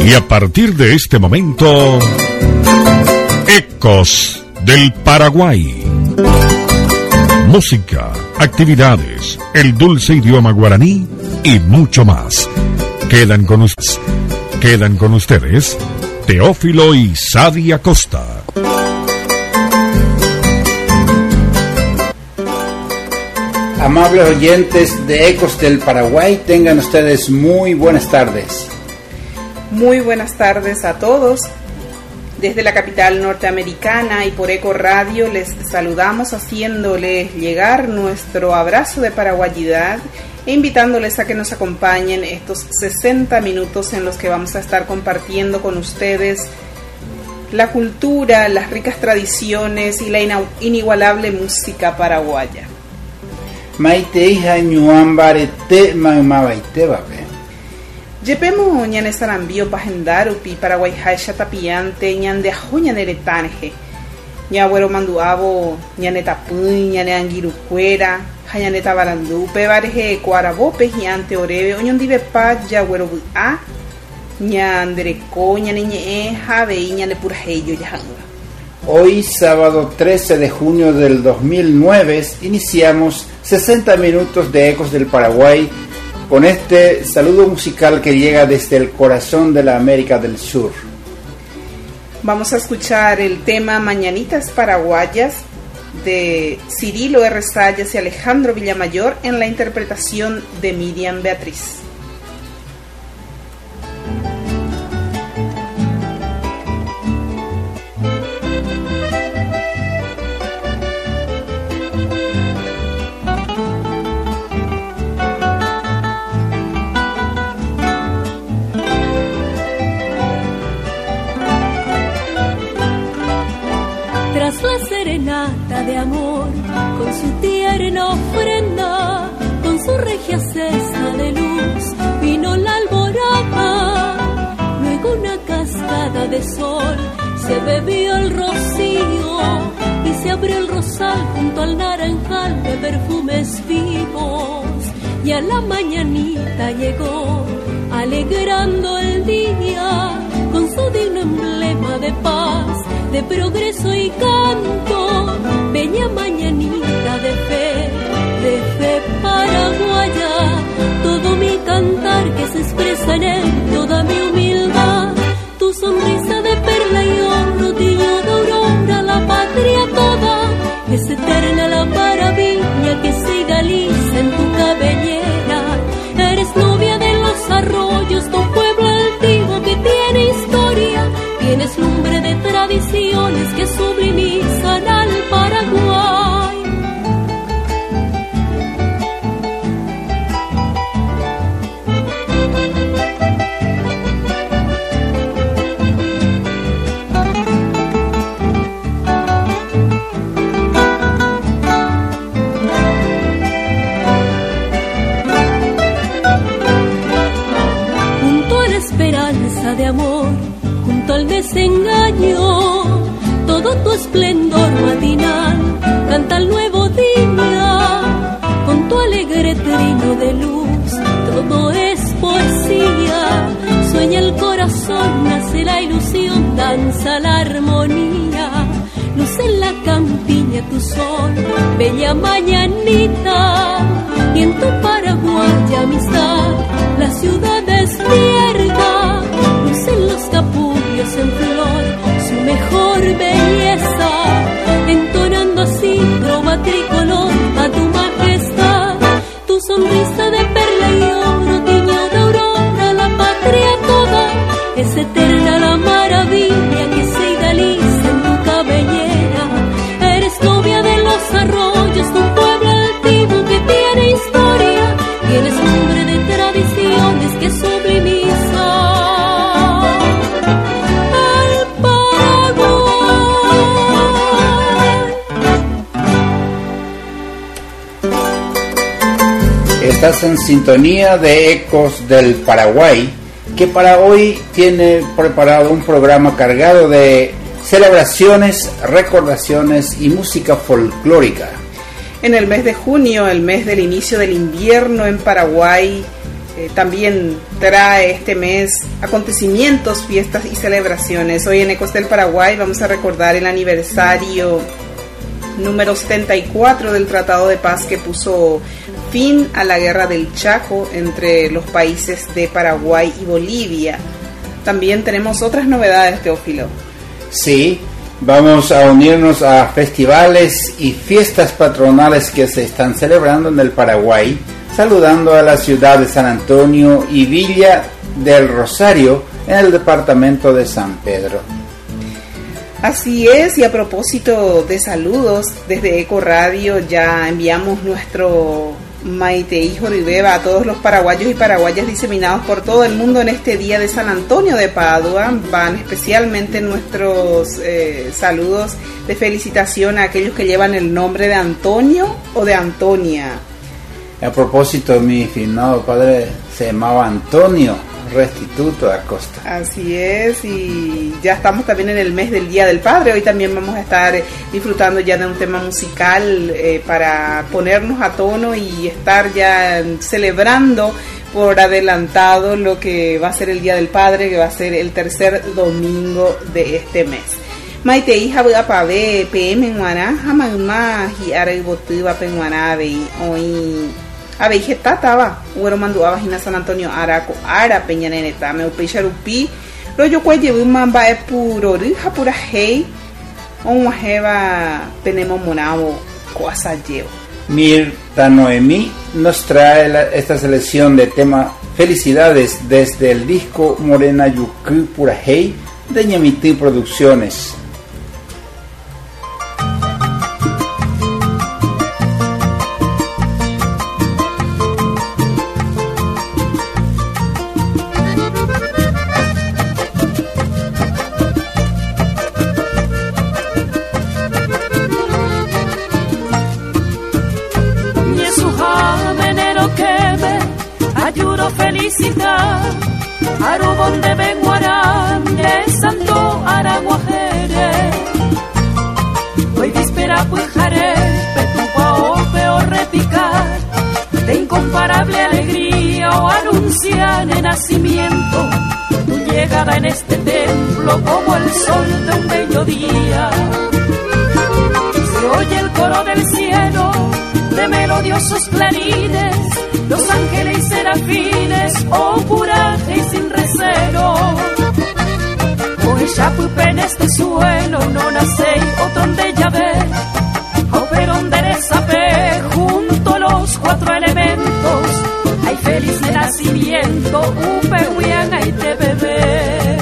Y a partir de este momento, Ecos del Paraguay. Música, actividades, el dulce idioma guaraní y mucho más. Quedan con ustedes Teófilo y Sadia Costa. Amables oyentes de Ecos del Paraguay, tengan ustedes muy buenas tardes. Muy buenas tardes a todos. Desde la capital norteamericana y por Eco Radio les saludamos haciéndoles llegar nuestro abrazo de paraguayidad e invitándoles a que nos acompañen estos 60 minutos en los que vamos a estar compartiendo con ustedes la cultura, las ricas tradiciones y la inigualable música paraguaya. Maite hija ñuambarete mamabaite babe. Yepemo ñane sarambio pajendarupi Paraguay haisha tapiante ñande ajo ñane retanje. Ñabuero manduabo ñane tapuy ñane angirucuera ñane tabarandupe bareje cuarabope ñante orebe oñondive pa yabuero bu'a ñandereco ñane ñe jave ñane purajeyo yahanga. Hoy, sábado 13 de junio del 2009, iniciamos 60 minutos de Ecos del Paraguay con este saludo musical que llega desde el corazón de la América del Sur. Vamos a escuchar el tema Mañanitas Paraguayas de Cirilo R. Sayas y Alejandro Villamayor en la interpretación de Miriam Beatriz. De amor, con su tierna ofrenda, con su regia cesta de luz, vino la alborada, luego una cascada de sol, se bebió el rocío y se abrió el rosal junto al naranjal de perfumes vivos, y a la mañanita llegó, alegrando el día, con su digno emblema de paz, de progreso y canto, bella mañanita de fe paraguaya, todo mi cantar que se expresa en él, toda mi humildad, tu sonrisa de perla y oro, tiño de aurora, la patria toda, es eterna la maravilla que se idealiza en tu cabellera, eres novia de los arroyos, de un pueblo altivo que tiene historia, tienes lumbre de tradiciones que sublimizan al Paraguay. Junto a la esperanza de amor, junto al desengaño, todo tu esplendor matinal canta el nuevo día, con tu alegre trino de luz, todo es poesía, sueña el corazón, nace la ilusión, danza la armonía, luce en la campiña tu sol, bella mañanita, y en tu paraguaya amistad, la ciudad despierta, lucen los capullos en flor, su mejor belleza, entonando así trova tricolor a tu majestad, tu sonrisa de perla y oro, tiño de aurora, la patria toda, es eterna la maravilla que se idealiza en tu cabellera, eres novia de los arroyos, de un pueblo altivo que tiene historia, tienes nombre de tradiciones que sublimizan Estás en sintonía de Ecos del Paraguay, que para hoy tiene preparado un programa cargado de celebraciones, recordaciones y música folclórica. En el mes de junio, el mes del inicio del invierno en Paraguay, también trae este mes acontecimientos, fiestas y celebraciones. Hoy en Ecos del Paraguay vamos a recordar el aniversario número 74 del Tratado de Paz que puso fin a la Guerra del Chaco entre los países de Paraguay y Bolivia. También tenemos otras novedades, Teófilo. Sí, vamos a unirnos a festivales y fiestas patronales que se están celebrando en el Paraguay, saludando a la ciudad de San Antonio y Villa del Rosario en el departamento de San Pedro. Así es, y a propósito de saludos, desde Eco Radio ya enviamos nuestro Maite Hijo Ribeba a todos los paraguayos y paraguayas diseminados por todo el mundo en este día de San Antonio de Padua. Van especialmente nuestros saludos de felicitación a aquellos que llevan el nombre de Antonio o de Antonia. A propósito, mi finado padre se llamaba Antonio Restituto Acosta. Así es, y ya estamos también en el mes del Día del Padre. Hoy también vamos a estar disfrutando ya de un tema musical para ponernos a tono y estar ya celebrando por adelantado lo que va a ser el Día del Padre, que va a ser el tercer domingo de este mes. Maite hija pavé PM en Guaná, jamás y ara y botuba penguanabe hoy. A ver, dije, taba, huero mandó a vagina San Antonio, araco, ara, peña neneta, me upicharupi, lo yo cuello, un mamba es puro, rija pura hey, un wajeva, tenemos monavo, cosa llevo. Mirta Noemí nos trae esta selección de tema Felicidades desde el disco Morena Yuku Pura Hey de Ñamití Producciones. Arubón de Benguarán, de Santo Araguajere. Hoy víspera pujaré, petupa o peor repicar, de incomparable alegría o anuncian el nacimiento, tu llegada en este templo como el sol de un bello día. Se oye el coro del cielo de melodiosos clarines, los ángeles y serafines, oh puraje y sin recelo. Hoy ya pupe en este suelo, no nace otro de llave, oh pero donde desapé junto a los cuatro elementos, hay feliz de nacimiento, upe huiana y te bebé.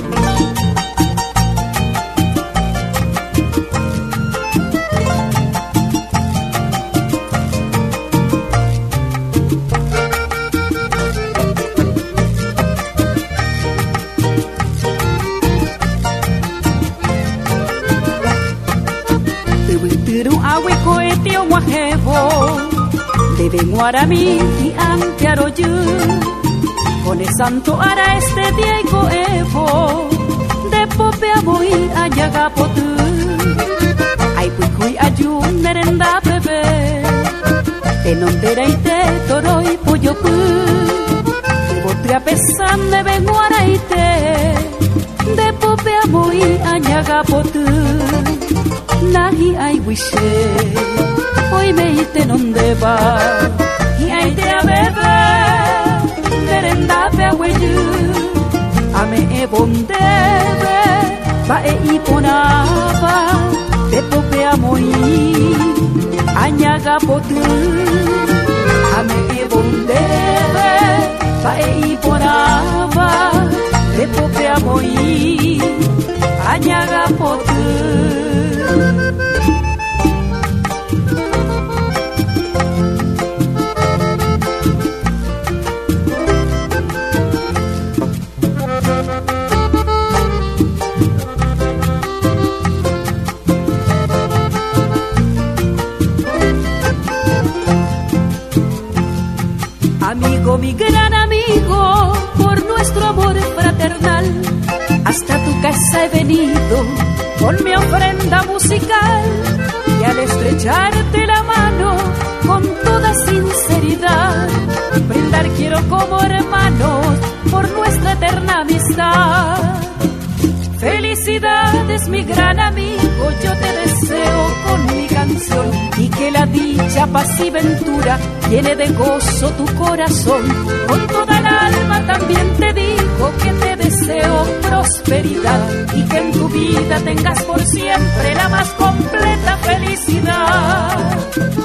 De Benguaramí y Antearoyu, con el santo ara este día y coevo, de popea voy a Yagapotu, ay puicuy ayun merenda bebé, de nondera y te toro y pollo pu, de botria pesan de Benguara y te, de popea voy a Yagapotu, nahi ay wishe. Hoy me ite donde va y ahí te a beber merenda pe agüeyu ame e bondebe va e iponaba te pope amoy añaga potu ame e bondebe va e iponaba te pope amoy añaga potu. Amigo, mi gran amigo, por nuestro amor fraternal, hasta tu casa he venido con mi ofrenda musical y al estrecharte la mano con toda sinceridad, brindaré brindar quiero como hermanos por nuestra eterna amistad. Felicidades mi gran amigo, yo te deseo con mi canción, y que la dicha, paz y ventura llene de gozo tu corazón. Con toda el alma también te digo que te deseo prosperidad, y que en tu vida tengas por siempre la más completa felicidad.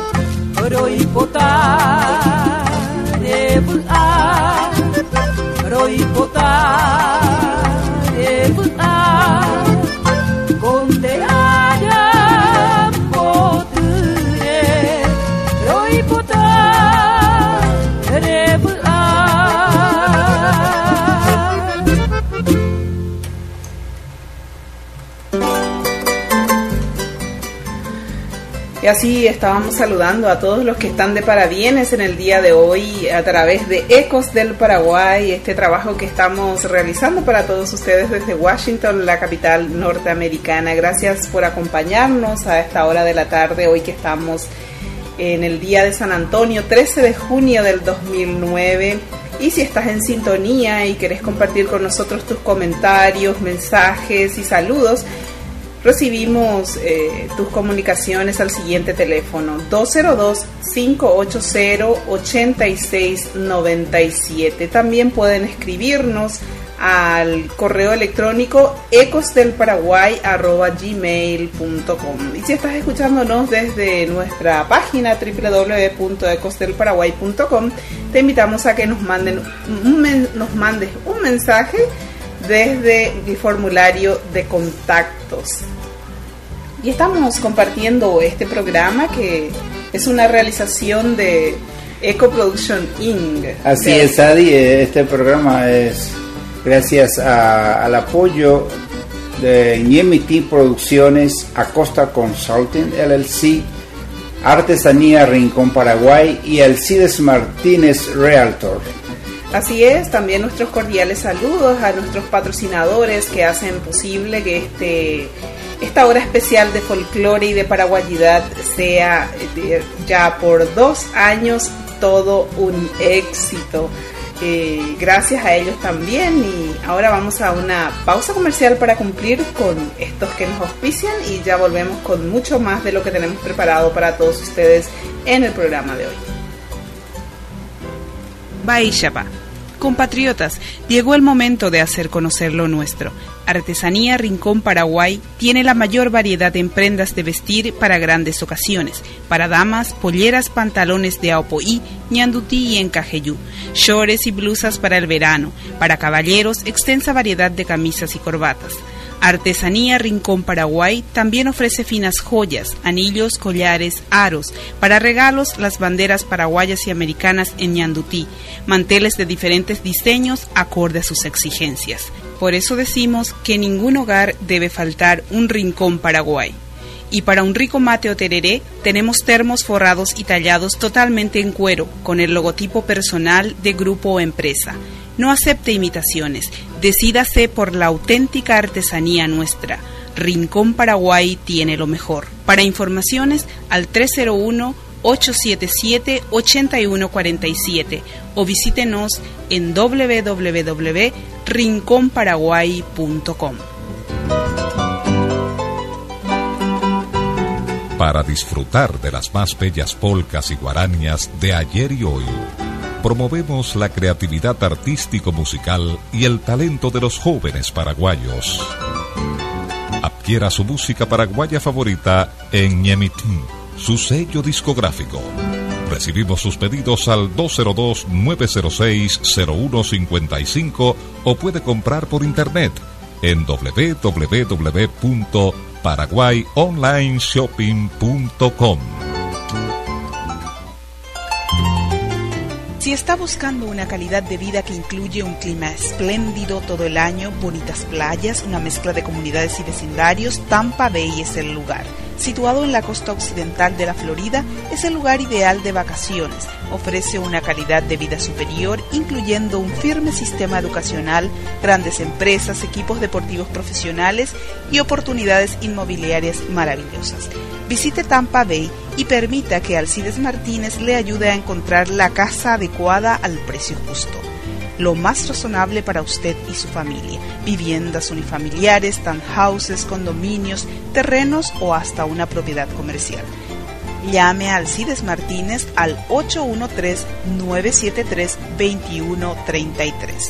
Y así estábamos saludando a todos los que están de parabienes en el día de hoy a través de Ecos del Paraguay, este trabajo que estamos realizando para todos ustedes desde Washington, la capital norteamericana. Gracias por acompañarnos a esta hora de la tarde, hoy que estamos en el día de San Antonio, 13 de junio del 2009. Y si estás en sintonía y querés compartir con nosotros tus comentarios, mensajes y saludos, recibimos tus comunicaciones al siguiente teléfono 202-580-8697. También pueden escribirnos al correo electrónico ecosdelparaguay@gmail.com. Y si estás escuchándonos desde nuestra página www.ecosdelparaguay.com, te invitamos a que nos mandes un mensaje desde el formulario de contactos. Y estamos compartiendo este programa que es una realización de Eco Production Inc. Así es, Adi, este programa es gracias al apoyo de Ñemiti Producciones, Acosta Consulting LLC, Artesanía Rincón Paraguay y Alcides Martínez Realtor. Así es, también nuestros cordiales saludos a nuestros patrocinadores que hacen posible que esta hora especial de folclore y de paraguayidad sea ya por 2 años todo un éxito. Gracias a ellos también, y ahora vamos a una pausa comercial para cumplir con estos que nos auspician y ya volvemos con mucho más de lo que tenemos preparado para todos ustedes en el programa de hoy. Baixapa. Compatriotas, llegó el momento de hacer conocer lo nuestro. Artesanía Rincón Paraguay tiene la mayor variedad en prendas de vestir para grandes ocasiones. Para damas, polleras, pantalones de aopoí, ñandutí y encajeyú, shorts y blusas para el verano. Para caballeros, extensa variedad de camisas y corbatas. Artesanía Rincón Paraguay también ofrece finas joyas, anillos, collares, aros, para regalos las banderas paraguayas y americanas en ñandutí, manteles de diferentes diseños acorde a sus exigencias. Por eso decimos que en ningún hogar debe faltar un Rincón Paraguay. Y para un rico mate o tereré, tenemos termos forrados y tallados totalmente en cuero, con el logotipo personal de grupo o empresa. No acepte imitaciones, decídase por la auténtica artesanía nuestra. Rincón Paraguay tiene lo mejor. Para informaciones al 301-877-8147 o visítenos en www.rinconparaguay.com. Para disfrutar de las más bellas polcas y guarañas de ayer y hoy, promovemos la creatividad artístico-musical y el talento de los jóvenes paraguayos. Adquiera su música paraguaya favorita en Ñemiti, su sello discográfico. Recibimos sus pedidos al 202-906-0155 o puede comprar por internet en www.paraguayonlineshopping.com. Si está buscando una calidad de vida que incluye un clima espléndido todo el año, bonitas playas, una mezcla de comunidades y vecindarios, Tampa Bay es el lugar. Situado en la costa occidental de la Florida, es el lugar ideal de vacaciones. Ofrece una calidad de vida superior, incluyendo un firme sistema educacional, grandes empresas, equipos deportivos profesionales y oportunidades inmobiliarias maravillosas. Visite Tampa Bay y permita que Alcides Martínez le ayude a encontrar la casa adecuada al precio justo. Lo más razonable para usted y su familia. Viviendas unifamiliares, townhouses, condominios, terrenos o hasta una propiedad comercial. Llame a Alcides Martínez al 813-973-2133.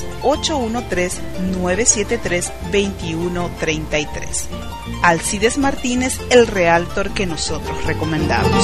813-973-2133. Alcides Martínez, el realtor que nosotros recomendamos.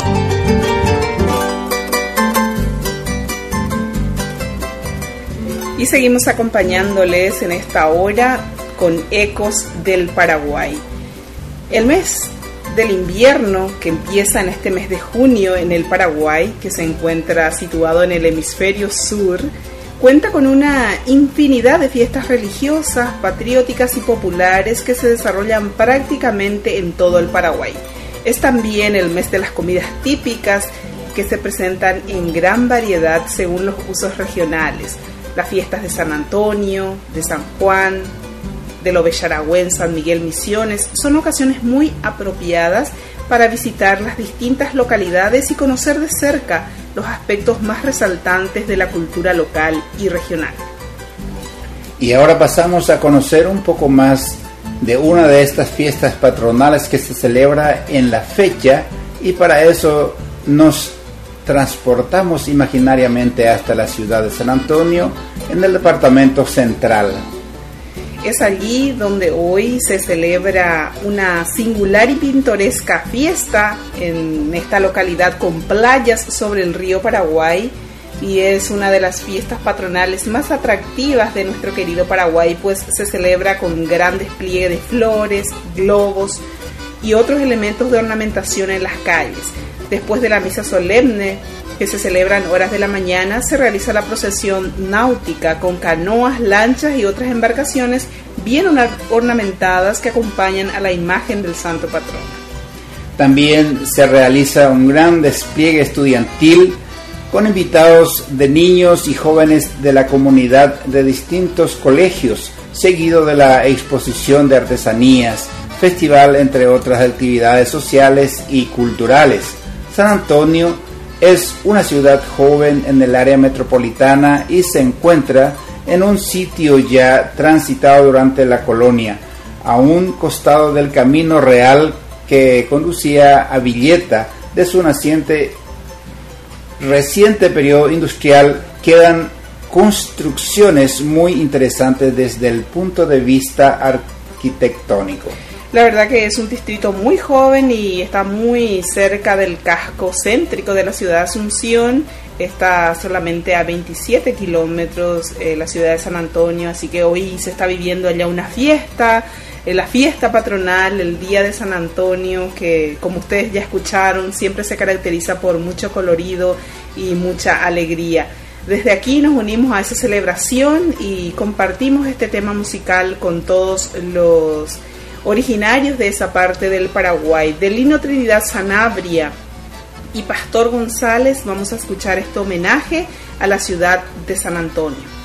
Y seguimos acompañándoles en esta hora con Ecos del Paraguay. El mes del invierno, que empieza en este mes de junio en el Paraguay, que se encuentra situado en el hemisferio sur, cuenta con una infinidad de fiestas religiosas, patrióticas y populares que se desarrollan prácticamente en todo el Paraguay. Es también el mes de las comidas típicas que se presentan en gran variedad según los usos regionales. Las fiestas de San Antonio, de San Juan, de Lobellaragüe en San Miguel Misiones son ocasiones muy apropiadas para visitar las distintas localidades y conocer de cerca los aspectos más resaltantes de la cultura local y regional. Y ahora pasamos a conocer un poco más de una de estas fiestas patronales que se celebra en la fecha, y para eso nos transportamos imaginariamente hasta la ciudad de San Antonio, en el departamento central. Es allí donde hoy se celebra una singular y pintoresca fiesta en esta localidad con playas sobre el río Paraguay, y es una de las fiestas patronales más atractivas de nuestro querido Paraguay, pues se celebra con gran despliegue de flores, globos y otros elementos de ornamentación en las calles. Después de la misa solemne, que se celebra en horas de la mañana, se realiza la procesión náutica con canoas, lanchas y otras embarcaciones bien ornamentadas que acompañan a la imagen del santo patrono. También se realiza un gran despliegue estudiantil con invitados de niños y jóvenes de la comunidad de distintos colegios, seguido de la exposición de artesanías, festival, entre otras actividades sociales y culturales. San Antonio es una ciudad joven en el área metropolitana y se encuentra en un sitio ya transitado durante la colonia, a un costado del camino real que conducía a Villeta. De su reciente periodo industrial quedan construcciones muy interesantes desde el punto de vista arquitectónico. La verdad que es un distrito muy joven y está muy cerca del casco céntrico de la ciudad de Asunción. Está solamente a 27 kilómetros la ciudad de San Antonio, así que hoy se está viviendo allá una fiesta, la fiesta patronal, el Día de San Antonio, que como ustedes ya escucharon, siempre se caracteriza por mucho colorido y mucha alegría. Desde aquí nos unimos a esa celebración y compartimos este tema musical con todos los originarios de esa parte del Paraguay. De Lino Trinidad Sanabria y Pastor González vamos a escuchar este homenaje a la ciudad de San Antonio.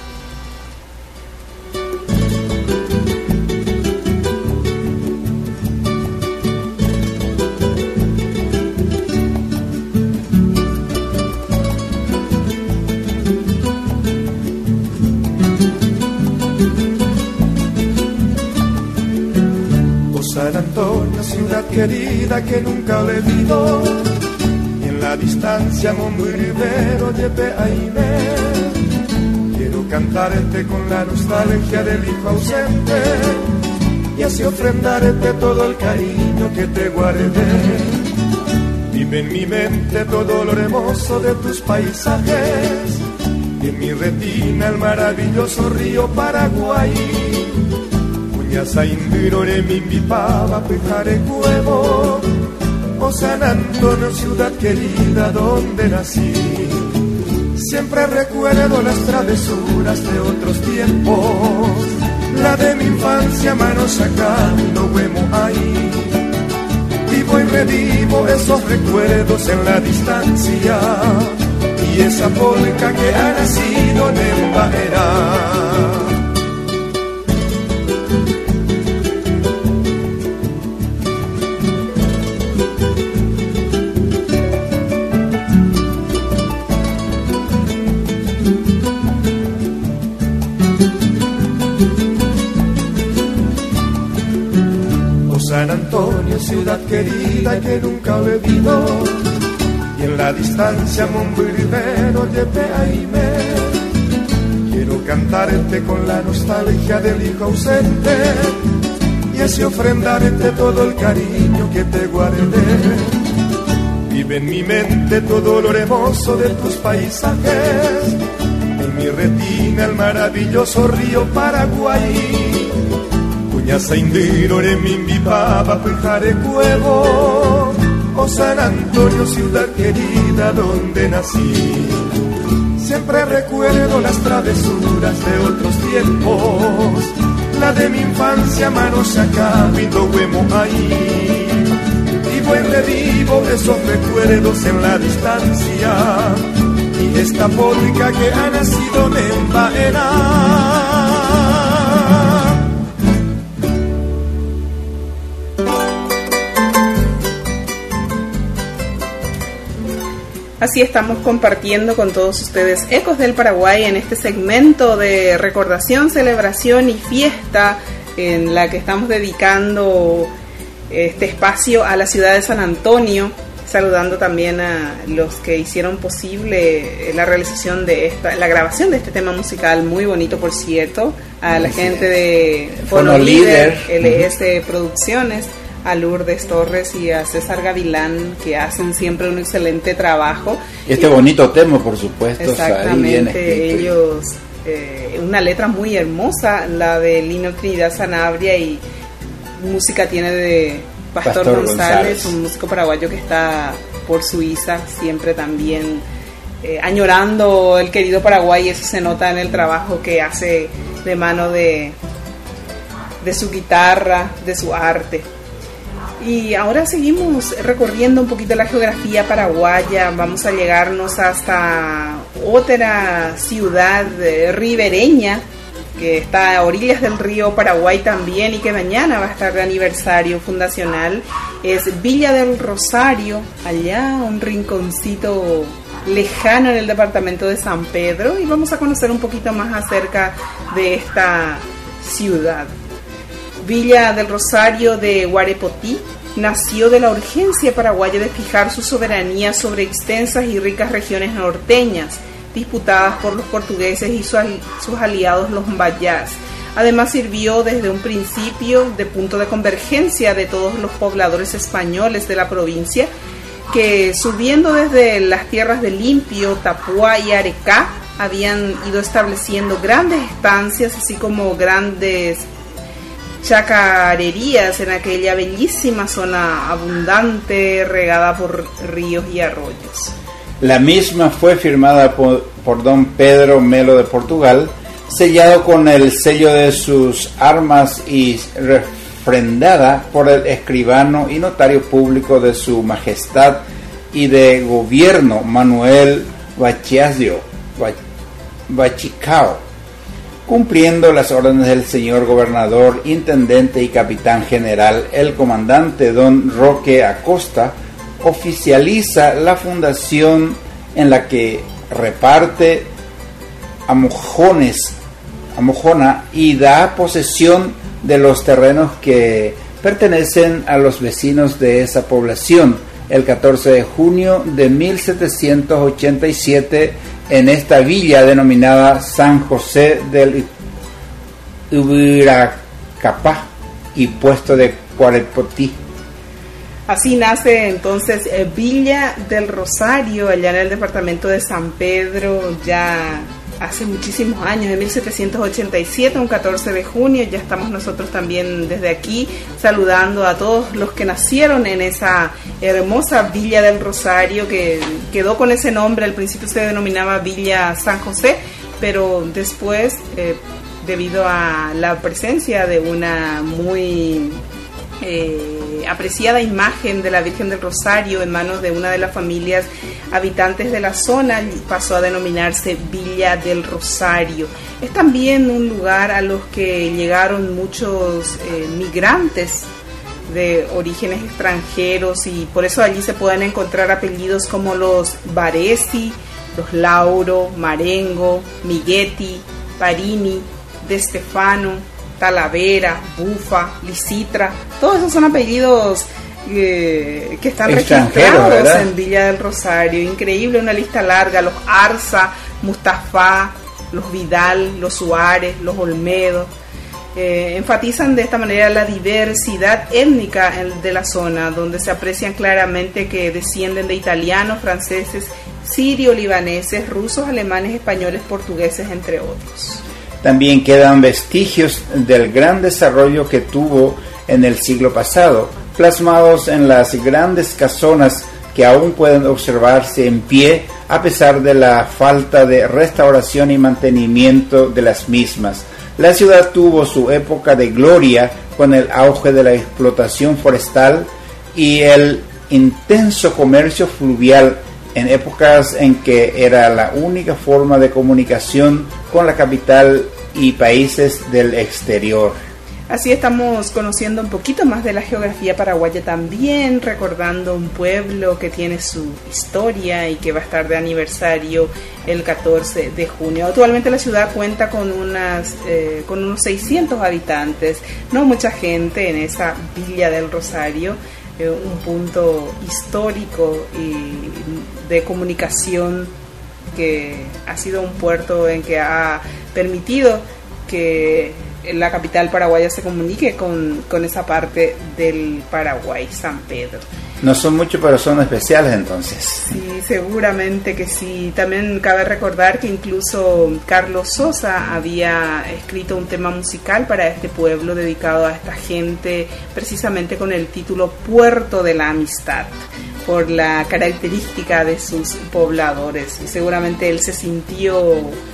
San Antonio, ciudad querida que nunca olvido, y en la distancia Monbuy Rivero lleve Aime. Quiero cantarte con la nostalgia del hijo ausente y así ofrendarte todo el cariño que te guardé. Vive en mi mente todo lo hermoso de tus paisajes y en mi retina el maravilloso río Paraguay. Saindurore mi invitaba pejare huevo, oh San Antonio, ciudad querida donde nací. Siempre recuerdo las travesuras de otros tiempos, la de mi infancia, mano sacando huemo ahí. Vivo y revivo esos recuerdos en la distancia, y esa polca que ha nacido en Embajerá. San Antonio, ciudad querida que nunca olvido, y en la distancia Montevideo de Aime. Quiero cantarte con la nostalgia del hijo ausente, y así ofrendarte todo el cariño que te guardé. Vive en mi mente todo lo hermoso de tus paisajes, en mi retina el maravilloso río Paraguay. Saindiro mi papa pejare cuevo, oh San Antonio, ciudad querida donde nací. Siempre recuerdo las travesuras de otros tiempos, la de mi infancia, manos acá, vindo huemo ahí. Vivo y revivo esos recuerdos en la distancia, y esta polca que ha nacido me envaena. Así estamos compartiendo con todos ustedes Ecos del Paraguay en este segmento de recordación, celebración y fiesta en la que estamos dedicando este espacio a la ciudad de San Antonio, saludando también a los que hicieron posible la realización de la grabación de este tema musical, muy bonito por cierto, a la gente de Fono Líder, LS Producciones, a Lourdes Torres y a César Gavilán, que hacen siempre un excelente trabajo. Este bonito tema, por supuesto. Exactamente, ellos, una letra muy hermosa, la de Lino Trinidad Sanabria, y música tiene de Pastor González, un músico paraguayo que está por Suiza, siempre también añorando el querido Paraguay, y eso se nota en el trabajo que hace de mano de su guitarra, de su arte. Y ahora seguimos recorriendo un poquito la geografía paraguaya. Vamos a llegarnos hasta otra ciudad ribereña que está a orillas del río Paraguay también, y que mañana va a estar de aniversario fundacional. Es Villa del Rosario, allá un rinconcito lejano en el departamento de San Pedro, y vamos a conocer un poquito más acerca de esta ciudad. Villa del Rosario de Guarepotí nació de la urgencia paraguaya de fijar su soberanía sobre extensas y ricas regiones norteñas, disputadas por los portugueses y sus aliados los mbayás. Además sirvió desde un principio de punto de convergencia de todos los pobladores españoles de la provincia, que subiendo desde las tierras de Limpio, Tapuá y Arecá, habían ido estableciendo grandes estancias, así como grandes chacarerías en aquella bellísima zona abundante, regada por ríos y arroyos. La misma fue firmada por don Pedro Melo de Portugal, sellado con el sello de sus armas y refrendada por el escribano y notario público de su majestad y de gobierno Manuel Bachicao, cumpliendo las órdenes del señor gobernador, intendente y capitán general. El comandante don Roque Acosta oficializa la fundación, en la que reparte a mojona y da posesión de los terrenos que pertenecen a los vecinos de esa población el 14 de junio de 1787 en esta villa denominada San José del Ubiracapá y puesto de Guarepotí. Así nace entonces Villa del Rosario, allá en el departamento de San Pedro, ya hace muchísimos años, en 1787, un 14 de junio, ya estamos nosotros también desde aquí saludando a todos los que nacieron en esa hermosa Villa del Rosario, que quedó con ese nombre. Al principio se denominaba Villa San José, pero después, debido a la presencia de una muy apreciada imagen de la Virgen del Rosario en manos de una de las familias habitantes de la zona, pasó a denominarse Villa del Rosario. Es también un lugar a los que llegaron muchos migrantes de orígenes extranjeros, y por eso allí se pueden encontrar apellidos como los Baresi, los Lauro, Marengo, Miguetti, Parini, De Stefano, Talavera, Bufa, Lisitra. Todos esos son apellidos que están registrados en Villa del Rosario. Increíble, una lista larga. Los Arza, Mustafa, los Vidal, los Suárez, los Olmedo. Enfatizan de esta manera la diversidad étnica de la zona, donde se aprecian claramente que descienden de italianos, franceses, sirio-libaneses, rusos, alemanes, españoles, portugueses, entre otros. También quedan vestigios del gran desarrollo que tuvo en el siglo pasado, plasmados en las grandes casonas que aún pueden observarse en pie a pesar de la falta de restauración y mantenimiento de las mismas. La ciudad tuvo su época de gloria con el auge de la explotación forestal y el intenso comercio fluvial en épocas en que era la única forma de comunicación con la capital y países del exterior. Así estamos conociendo un poquito más de la geografía paraguaya también, recordando un pueblo que tiene su historia y que va a estar de aniversario el 14 de junio. Actualmente la ciudad cuenta con unos 600 habitantes, no mucha gente en esa Villa del Rosario, un punto histórico y de comunicación que ha sido un puerto en que ha permitido que la capital paraguaya se comunique con esa parte del Paraguay, San Pedro. No son muchos, pero son especiales entonces. Sí, seguramente que sí. También cabe recordar que incluso Carlos Sosa había escrito un tema musical para este pueblo dedicado a esta gente, precisamente con el título Puerto de la Amistad, por la característica de sus pobladores. Y seguramente él se sintió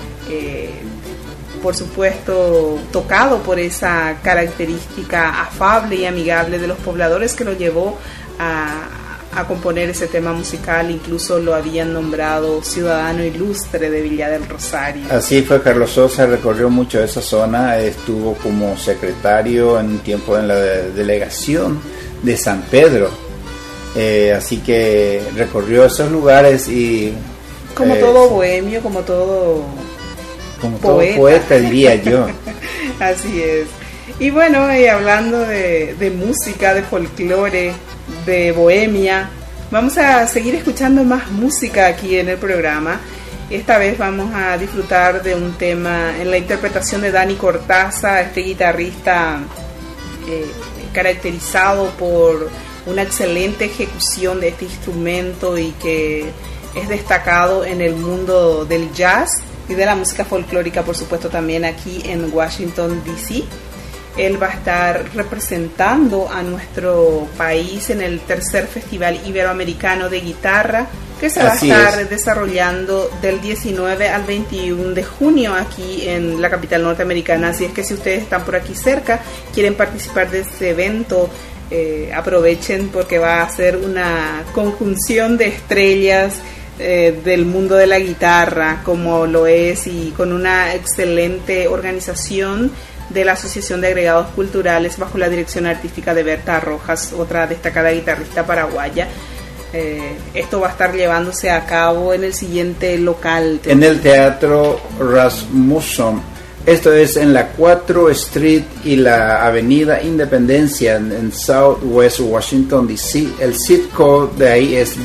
por supuesto tocado por esa característica afable y amigable de los pobladores que lo llevó a componer ese tema musical. Incluso lo habían nombrado ciudadano ilustre de Villa del Rosario. Así fue, Carlos Sosa recorrió mucho esa zona, estuvo como secretario en un tiempo en la delegación de San Pedro, así que recorrió esos lugares y como todo bohemio, como todo poeta, diría yo. Así es. Y bueno, hablando de música, de folclore, de bohemia, vamos a seguir escuchando más música aquí en el programa. Esta vez vamos a disfrutar de un tema en la interpretación de Dani Cortaza, este guitarrista caracterizado por una excelente ejecución de este instrumento y que es destacado en el mundo del jazz y de la música folclórica, por supuesto, también aquí en Washington, D.C. Él va a estar representando a nuestro país en el tercer Festival Iberoamericano de Guitarra, que se va a estar desarrollando del 19 al 21 de junio aquí en la capital norteamericana. Así es que si ustedes están por aquí cerca, quieren participar de este evento, aprovechen, porque va a ser una conjunción de estrellas del mundo de la guitarra, como lo es, y con una excelente organización de la Asociación de Agregados Culturales bajo la dirección artística de Berta Rojas, otra destacada guitarrista paraguaya. Esto va a estar llevándose a cabo en el siguiente local. En el Teatro Rasmussen. Esto es en la 4 Street y la Avenida Independencia en Southwest Washington, D.C. El zip code de ahí es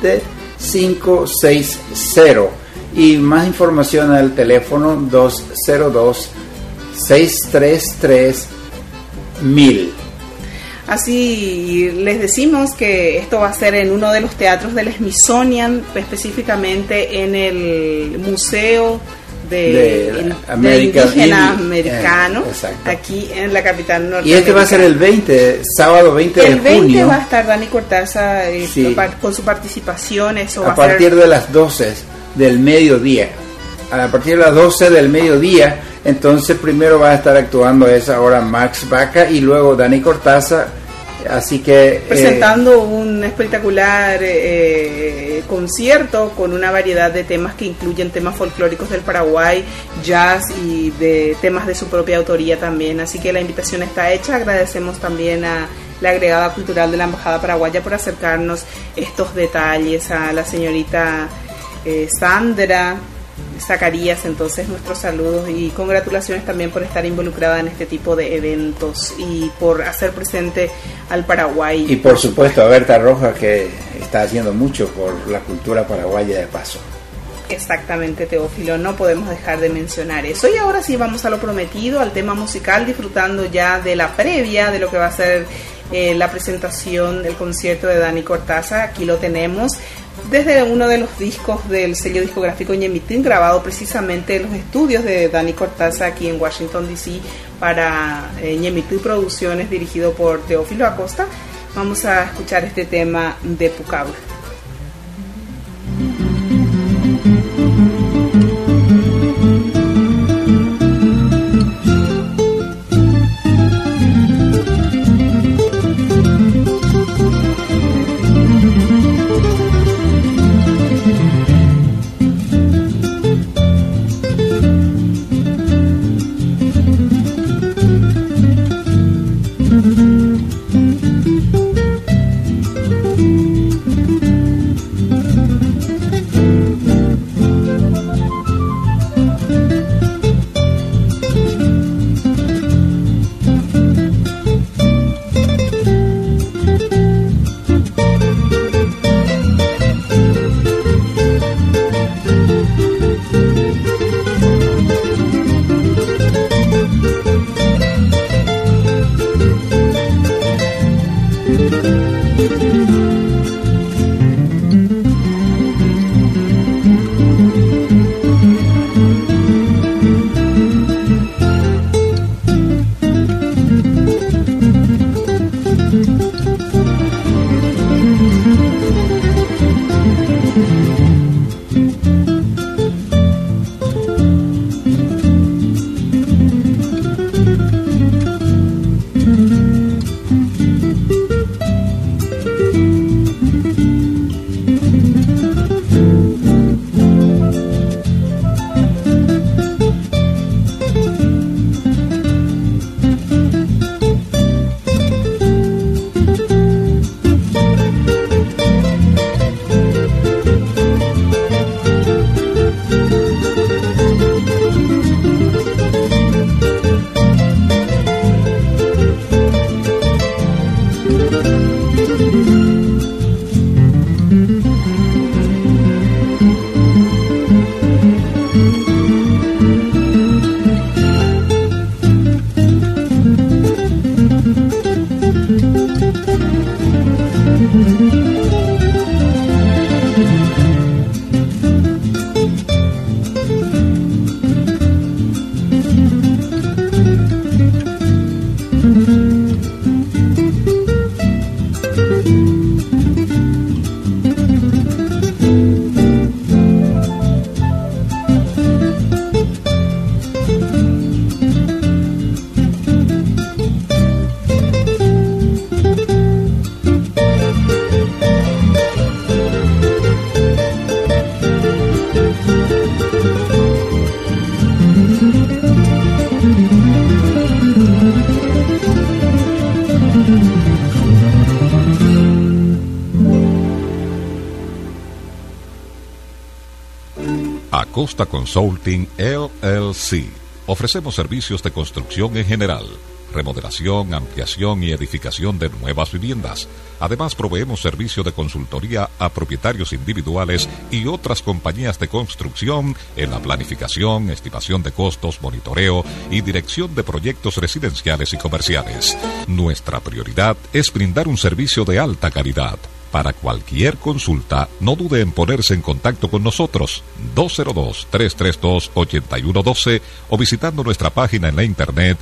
20560. Y más información al teléfono 202-633-1000. Así les decimos que esto va a ser en uno de los teatros del Smithsonian, específicamente en el Museo de Indígena Americano, aquí en la capital norteamericana. Y este va a ser el sábado 20 de junio. El 20 va a estar Dani Cortaza con su participación. Eso a partir de las 12 del mediodía. A partir de las 12 del mediodía, entonces primero va a estar actuando a esa hora Max Baca y luego Dani Cortaza Así que presentando un espectacular concierto con una variedad de temas que incluyen temas folclóricos del Paraguay, jazz y de temas de su propia autoría también. Así que la invitación está hecha. Agradecemos también a la agregada cultural de la Embajada Paraguaya por acercarnos estos detalles, a la señorita Sandra Zacarías. Entonces, nuestros saludos y congratulaciones también por estar involucrada en este tipo de eventos y por hacer presente al Paraguay. Y por supuesto a Berta Rojas, que está haciendo mucho por la cultura paraguaya de paso. Exactamente, Teófilo, no podemos dejar de mencionar eso. Y ahora sí vamos a lo prometido, al tema musical, disfrutando ya de la previa de lo que va a ser la presentación del concierto de Dani Cortázar. Aquí lo tenemos desde uno de los discos del sello discográfico Ñemitún, grabado precisamente en los estudios de Dani Cortázar aquí en Washington DC para Ñemitún Producciones, dirigido por Teófilo Acosta. Vamos a escuchar este tema de Pucabra. Acosta Consulting LLC. Ofrecemos servicios de construcción en general, remodelación, ampliación y edificación de nuevas viviendas. Además, proveemos servicio de consultoría a propietarios individuales y otras compañías de construcción en la planificación, estimación de costos, monitoreo y dirección de proyectos residenciales y comerciales. Nuestra prioridad es brindar un servicio de alta calidad. Para cualquier consulta, no dude en ponerse en contacto con nosotros, 202-332-8112 o visitando nuestra página en la internet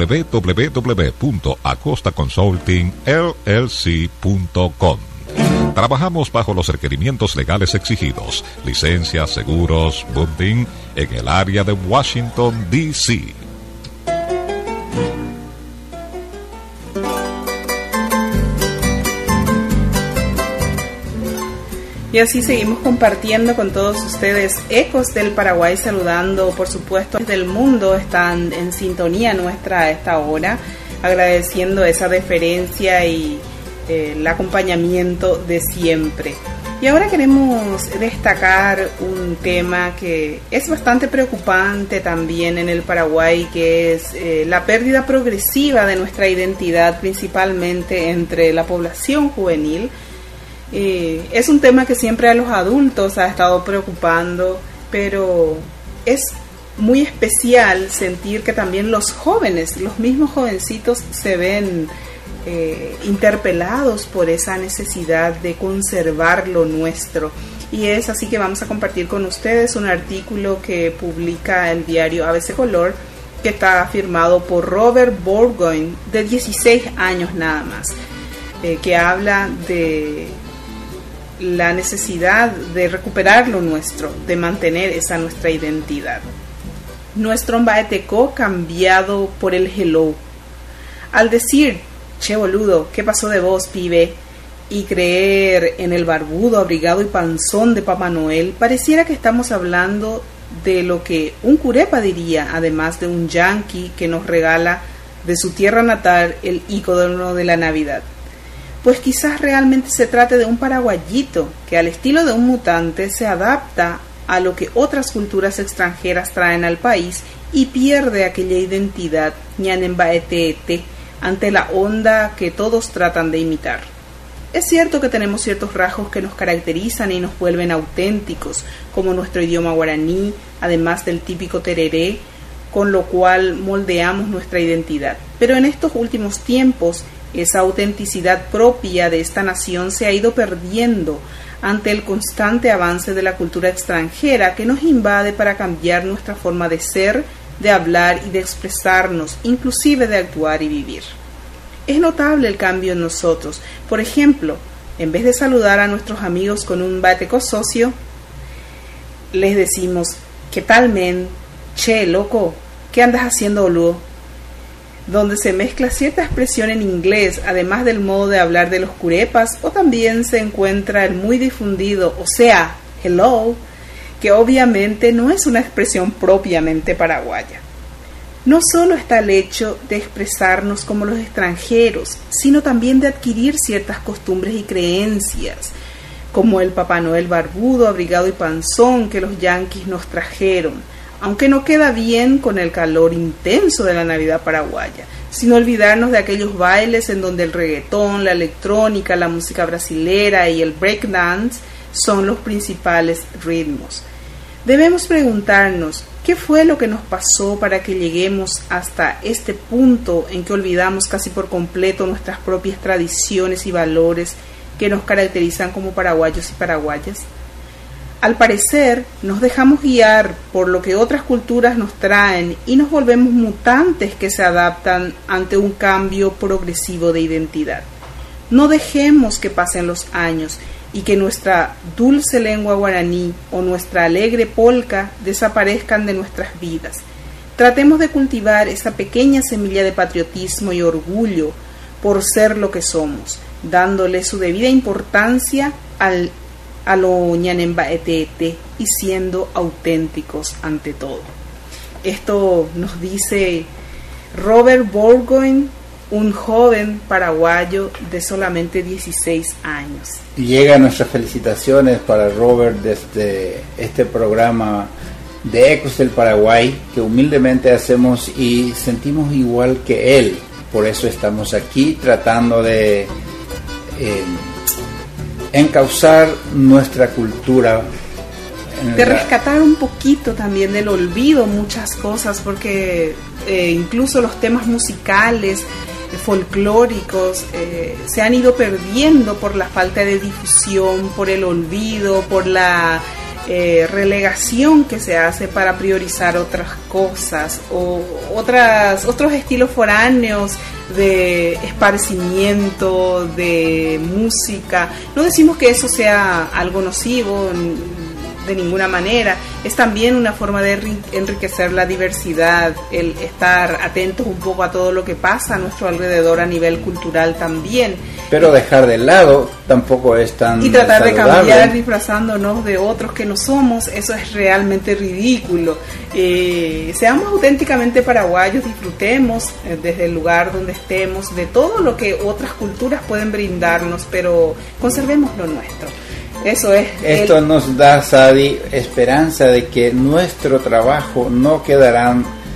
www.acostaconsultingllc.com. Trabajamos bajo los requerimientos legales exigidos, licencias, seguros, bonding, en el área de Washington, D.C. Y así seguimos compartiendo con todos ustedes ecos del Paraguay, saludando por supuesto desde el mundo, están en sintonía nuestra a esta hora, agradeciendo esa deferencia y el acompañamiento de siempre. Y ahora queremos destacar un tema que es bastante preocupante también en el Paraguay, que es la pérdida progresiva de nuestra identidad, principalmente entre la población juvenil. Es un tema que siempre a los adultos ha estado preocupando, pero es muy especial sentir que también los jóvenes, los mismos jovencitos, se ven interpelados por esa necesidad de conservar lo nuestro. Y es así que vamos a compartir con ustedes un artículo que publica el diario ABC Color, que está firmado por Robert Bourgoin, de 16 años nada más, que habla de la necesidad de recuperar lo nuestro, de mantener esa nuestra identidad. Nuestro mbaeteco cambiado por el hello. Al decir, che boludo, ¿qué pasó de vos, pibe? Y creer en el barbudo, abrigado y panzón de Papá Noel, pareciera que estamos hablando de lo que un curepa diría, además de un yanqui que nos regala de su tierra natal el ícono de la Navidad. Pues quizás realmente se trate de un paraguayito que al estilo de un mutante se adapta a lo que otras culturas extranjeras traen al país y pierde aquella identidad ñanembaeteete ante la onda que todos tratan de imitar. Es cierto que tenemos ciertos rasgos que nos caracterizan y nos vuelven auténticos, como nuestro idioma guaraní, además del típico tereré, con lo cual moldeamos nuestra identidad. Pero en estos últimos tiempos, esa autenticidad propia de esta nación se ha ido perdiendo ante el constante avance de la cultura extranjera que nos invade para cambiar nuestra forma de ser, de hablar y de expresarnos, inclusive de actuar y vivir. Es notable el cambio en nosotros. Por ejemplo, en vez de saludar a nuestros amigos con un bateco socio, les decimos, ¿qué tal, men? Che, loco, ¿qué andas haciendo, boludo? Donde se mezcla cierta expresión en inglés, además del modo de hablar de los curepas, o también se encuentra el muy difundido, o sea, hello, que obviamente no es una expresión propiamente paraguaya. No solo está el hecho de expresarnos como los extranjeros, sino también de adquirir ciertas costumbres y creencias, como el Papá Noel barbudo, abrigado y panzón que los yanquis nos trajeron, aunque no queda bien con el calor intenso de la Navidad paraguaya, sin olvidarnos de aquellos bailes en donde el reggaetón, la electrónica, la música brasilera y el breakdance son los principales ritmos. Debemos preguntarnos, ¿qué fue lo que nos pasó para que lleguemos hasta este punto en que olvidamos casi por completo nuestras propias tradiciones y valores que nos caracterizan como paraguayos y paraguayas? Al parecer, nos dejamos guiar por lo que otras culturas nos traen y nos volvemos mutantes que se adaptan ante un cambio progresivo de identidad. No dejemos que pasen los años y que nuestra dulce lengua guaraní o nuestra alegre polca desaparezcan de nuestras vidas. Tratemos de cultivar esa pequeña semilla de patriotismo y orgullo por ser lo que somos, dándole su debida importancia a lo ñanembaeteete y siendo auténticos ante todo. Esto nos dice Robert Bourgoin, un joven paraguayo de solamente 16 años. Y llegan nuestras felicitaciones para Robert desde este programa de Ecos del Paraguay que humildemente hacemos y sentimos igual que él. Por eso estamos aquí tratando de encauzar nuestra cultura, de rescatar un poquito también del olvido muchas cosas, porque incluso los temas musicales folclóricos se han ido perdiendo por la falta de difusión, por el olvido, por la relegación que se hace para priorizar otras cosas o otros estilos foráneos de esparcimiento, de música. No decimos que eso sea algo nocivo, de ninguna manera. Es también una forma de enriquecer la diversidad, el estar atentos un poco a todo lo que pasa a nuestro alrededor a nivel cultural también. Pero dejar de lado tampoco es tan y tratar saludable. de cambiar disfrazándonos de otros que no somos, eso es realmente ridículo. Seamos auténticamente paraguayos, disfrutemos desde el lugar donde estemos de todo lo que otras culturas pueden brindarnos, pero conservemos lo nuestro. Eso es. Esto nos da, Sadi, esperanza de que nuestro trabajo no quedará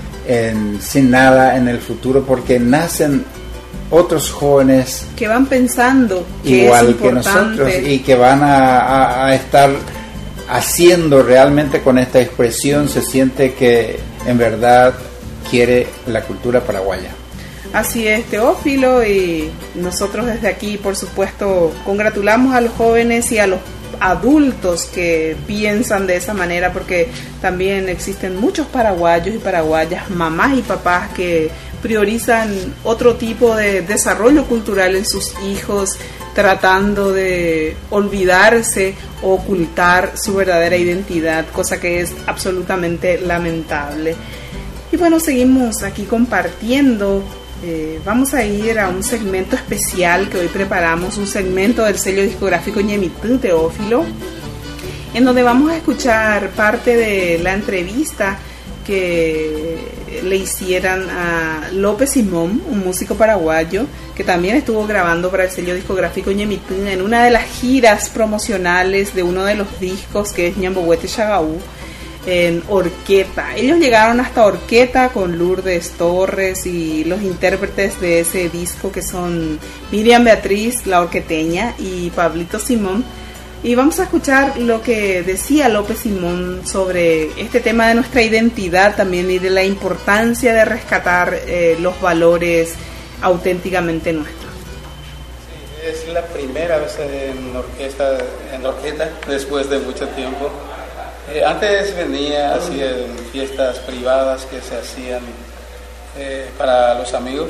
sin nada en el futuro, porque nacen otros jóvenes que van pensando que igual es que nosotros y que van a estar haciendo realmente con esta expresión. Se siente que en verdad quiere la cultura paraguaya. Así es, Teófilo, y nosotros desde aquí, por supuesto, congratulamos a los jóvenes y a los adultos que piensan de esa manera, porque también existen muchos paraguayos y paraguayas, mamás y papás que priorizan otro tipo de desarrollo cultural en sus hijos, tratando de olvidarse o ocultar su verdadera identidad, cosa que es absolutamente lamentable. Y bueno, seguimos aquí compartiendo. Vamos a ir a un segmento especial que hoy preparamos, un segmento del sello discográfico Ñemitú, Teófilo, en donde vamos a escuchar parte de la entrevista que le hicieran a López Simón, un músico paraguayo que también estuvo grabando para el sello discográfico Ñemitú en una de las giras promocionales de uno de los discos, que es Ñambohuete Chagaú, en Orqueta. Ellos llegaron hasta Orqueta con Lourdes Torres y los intérpretes de ese disco, que son Miriam Beatriz, la orqueteña, y Pablito Simón. Y vamos a escuchar lo que decía López Simón sobre este tema de nuestra identidad también y de la importancia de rescatar los valores auténticamente nuestros. Sí, es la primera vez en Orqueta después de mucho tiempo. Antes venía así en fiestas privadas que se hacían para los amigos.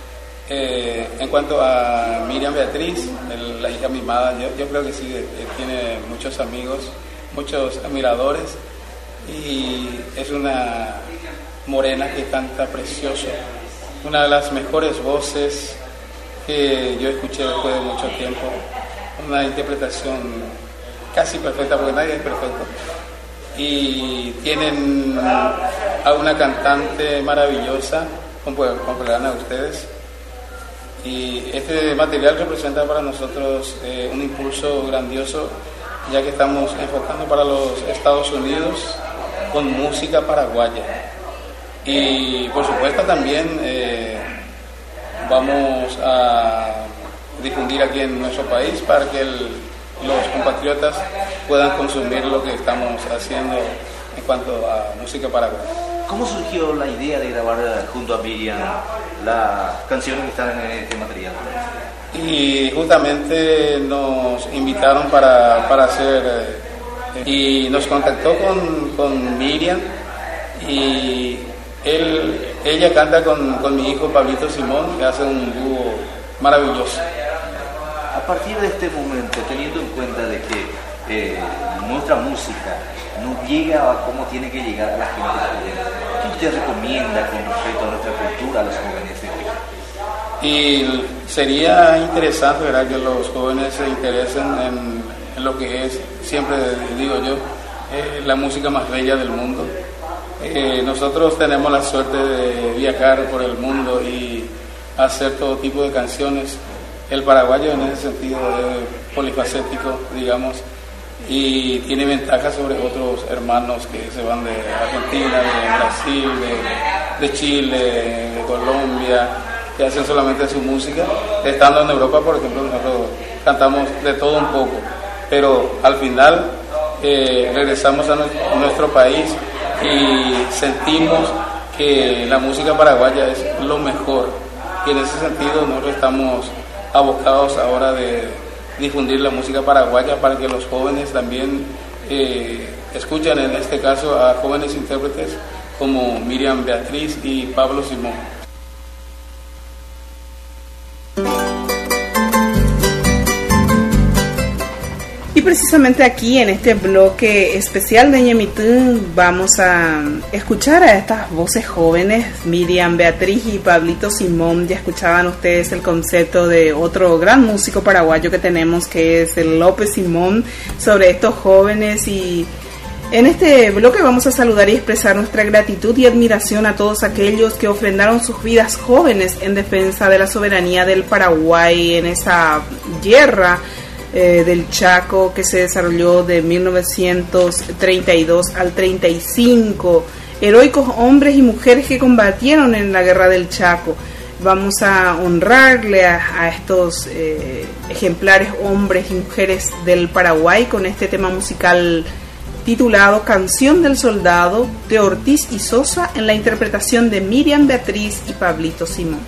En cuanto a Miriam Beatriz, la hija mimada, yo creo que sí, tiene muchos amigos, muchos admiradores, y es una morena que canta precioso, una de las mejores voces que yo escuché después de mucho tiempo, una interpretación casi perfecta, porque nadie es perfecto. Y tienen a una cantante maravillosa, compañera de ustedes, y este material representa para nosotros un impulso grandioso, ya que estamos enfocando para los Estados Unidos con música paraguaya, y por supuesto también vamos a difundir aquí en nuestro país para que los compatriotas puedan consumir lo que estamos haciendo en cuanto a música paraguaya. ¿Cómo surgió la idea de grabar junto a Miriam las canciones que están en este material? Y justamente nos invitaron para hacer, y nos contactó con Miriam, y ella canta con mi hijo Pablito Simón, que hace un dúo maravilloso. A partir de este momento, teniendo en cuenta de que nuestra música no llega a cómo tiene que llegar a la gente joven, ¿qué usted recomienda con respecto a nuestra cultura a los jóvenes de hoy? Y sería interesante, ¿verdad?, que los jóvenes se interesen en lo que es, siempre digo yo, la música más bella del mundo. Nosotros tenemos la suerte de viajar por el mundo y hacer todo tipo de canciones. El paraguayo en ese sentido es polifacético, digamos, y tiene ventajas sobre otros hermanos que se van de Argentina, de Brasil, de Chile, de Colombia, que hacen solamente su música. Estando en Europa, por ejemplo, nosotros cantamos de todo un poco, pero al final regresamos a nuestro país y sentimos que la música paraguaya es lo mejor, y en ese sentido nosotros estamos abocados ahora de difundir la música paraguaya para que los jóvenes también escuchen, en este caso, a jóvenes intérpretes como Miriam Beatriz y Pablo Simón. Y precisamente aquí en este bloque especial de Ñemitún vamos a escuchar a estas voces jóvenes, Miriam Beatriz y Pablito Simón. Ya escuchaban ustedes el concepto de otro gran músico paraguayo que tenemos, que es el López Simón, sobre estos jóvenes. Y en este bloque vamos a saludar y expresar nuestra gratitud y admiración a todos aquellos que ofrendaron sus vidas jóvenes en defensa de la soberanía del Paraguay en esa guerra del Chaco que se desarrolló de 1932 al 35. Heroicos hombres y mujeres que combatieron en la guerra del Chaco. Vamos a honrarle a estos ejemplares hombres y mujeres del Paraguay con este tema musical titulado Canción del Soldado, de Ortiz y Sosa, en la interpretación de Miriam Beatriz y Pablito Simón.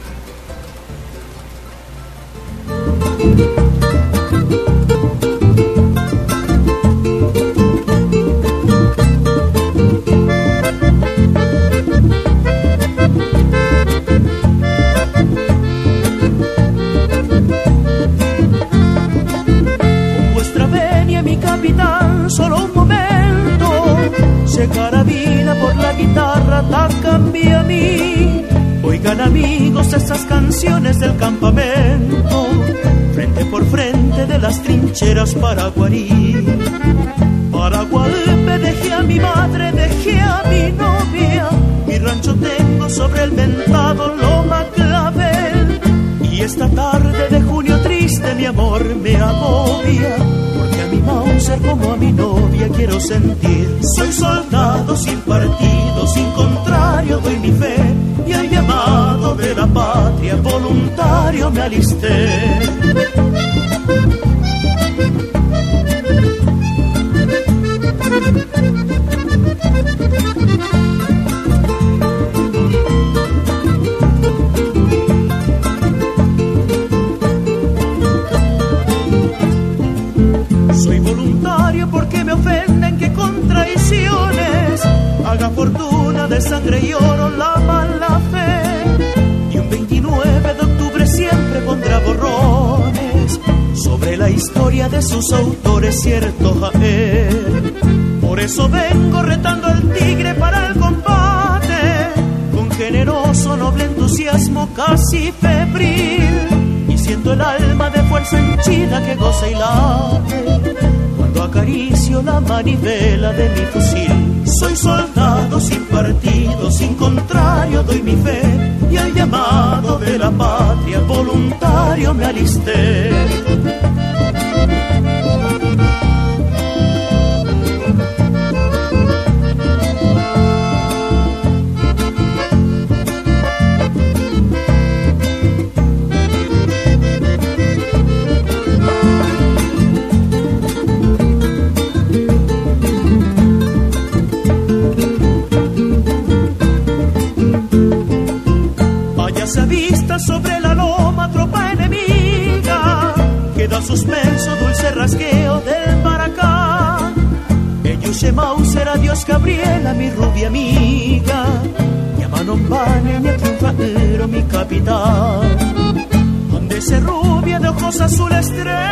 Solo un momento, secar vida por la guitarra tan cambia a mí. Oigan amigos esas canciones del campamento, frente por frente de las trincheras paraguarí. Para Guadalupe dejé a mi madre, dejé a mi novia, mi rancho tengo sobre el mentado Loma Clavel. Y esta tarde de junio triste mi amor me agobia, mi Mauser como a mi novia quiero sentir. Soy soldado sin partido, sin contrario doy mi fe, y al llamado de la patria voluntario me alisté. Porque me ofenden que con traiciones haga fortuna de sangre y oro la mala fe. Y un 29 de octubre siempre pondrá borrones sobre la historia de sus autores, cierto Jael. Por eso vengo retando al tigre para el combate, con generoso noble entusiasmo casi febril, y siento el alma de fuerza henchida que goza y late cuando acaricio la manivela de mi fusil. Soy soldado sin partido, sin contrario doy mi fe, y al llamado de la patria voluntario me alisté. Se avista sobre la loma tropa enemiga, queda suspenso dulce rasgueo del Maracán. Eyuche Mauser, adiós Gabriela, mi rubia amiga, llamaron pane mi triunfadero, mi capitán. Donde se rubia de ojos azules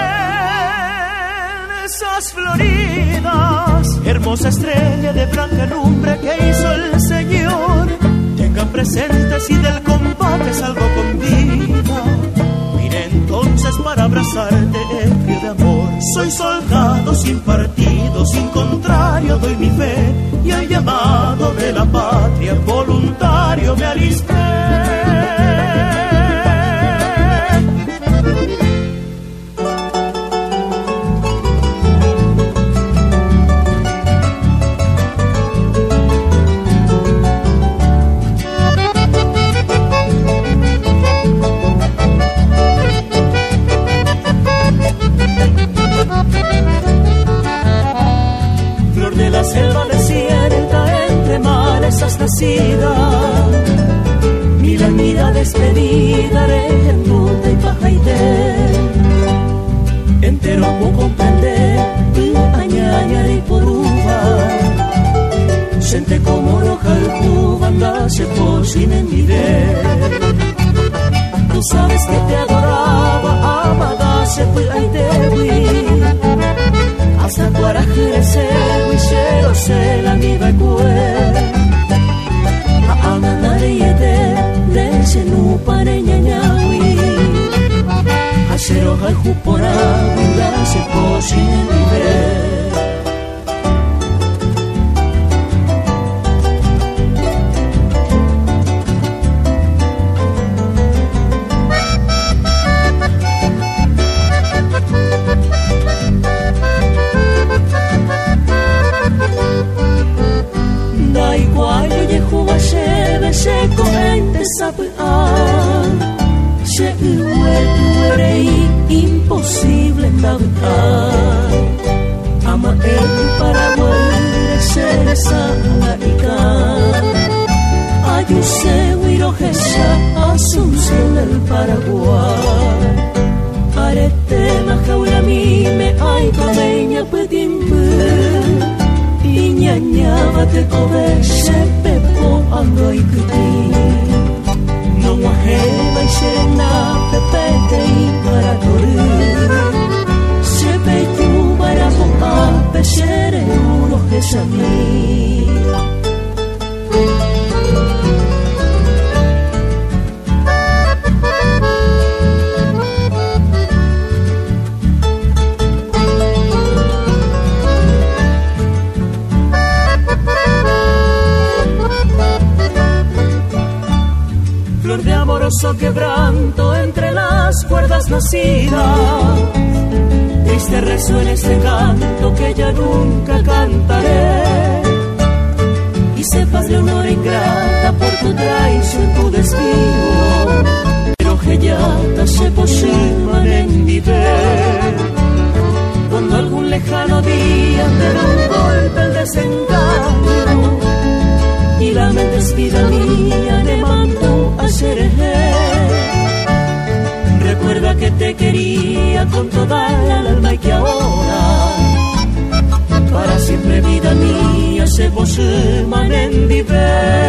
trenzas floridas, hermosa estrella de blanca lumbre que hizo el Señor. Tengan presentes y del combate salgo con vida. Mire entonces para abrazarte ebrio de amor. Soy soldado sin partido, sin contrario doy mi fe, y al llamado de la patria voluntario me alisté. La selva desierta entre mares has nacido, milanida despedida de puta y pajaité. Entero puedo comprender tu añaña y poruba, siente como roja el cuba anda se por sin envidiar. Tú sabes que te adoraba, amada se fue a te hasta Guarajere se huichero se la viva cue a ananare yede de se nu pare ñañawi hacero hay jupora winda se posin vive se corrente sapea se uerei imposible tabucar ama el Paraguay se desalaika ayuse huirojesa Asunción del Paraguay arete majaura mi me ay cameña pedimbe Iñañaba te cobe se pepo ando y cuti no guajeba y serena pepete y para correr se peyu para popa pesere uno que sabí de amoroso quebranto entre las cuerdas nacidas triste resuena este canto que ya nunca cantaré y sepas Leonora ingrata por tu traición tu despido pero que ya se posiman en viver cuando algún lejano día te da un golpe el desengaño y la mente es vida mía de manto a seré. Recuerda que te quería con toda el alma y que ahora para siempre vida mía se poseman en viver.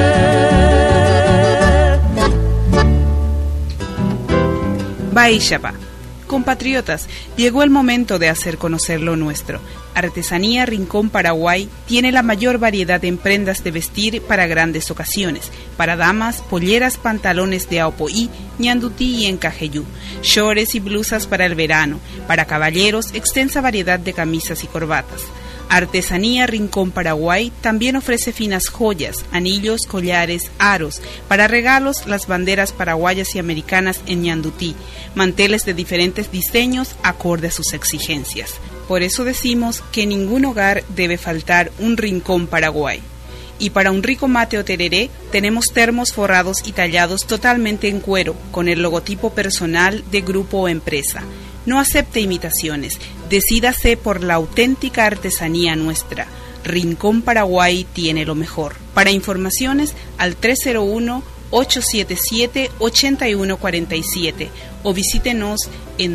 Baixapa. Compatriotas, llegó el momento de hacer conocer lo nuestro. Artesanía Rincón Paraguay tiene la mayor variedad en prendas de vestir para grandes ocasiones, para damas, polleras, pantalones de aopoí, ñandutí y encajeyú, shorts y blusas para el verano, para caballeros, extensa variedad de camisas y corbatas. Artesanía Rincón Paraguay también ofrece finas joyas, anillos, collares, aros, para regalos las banderas paraguayas y americanas en ñandutí, manteles de diferentes diseños acorde a sus exigencias. Por eso decimos que en ningún hogar debe faltar un Rincón Paraguay. Y para un rico mate o tereré, tenemos termos forrados y tallados totalmente en cuero, con el logotipo personal de grupo o empresa. No acepte imitaciones, decídase por la auténtica artesanía nuestra. Rincón Paraguay tiene lo mejor. Para informaciones al 301-877-8147 o visítenos en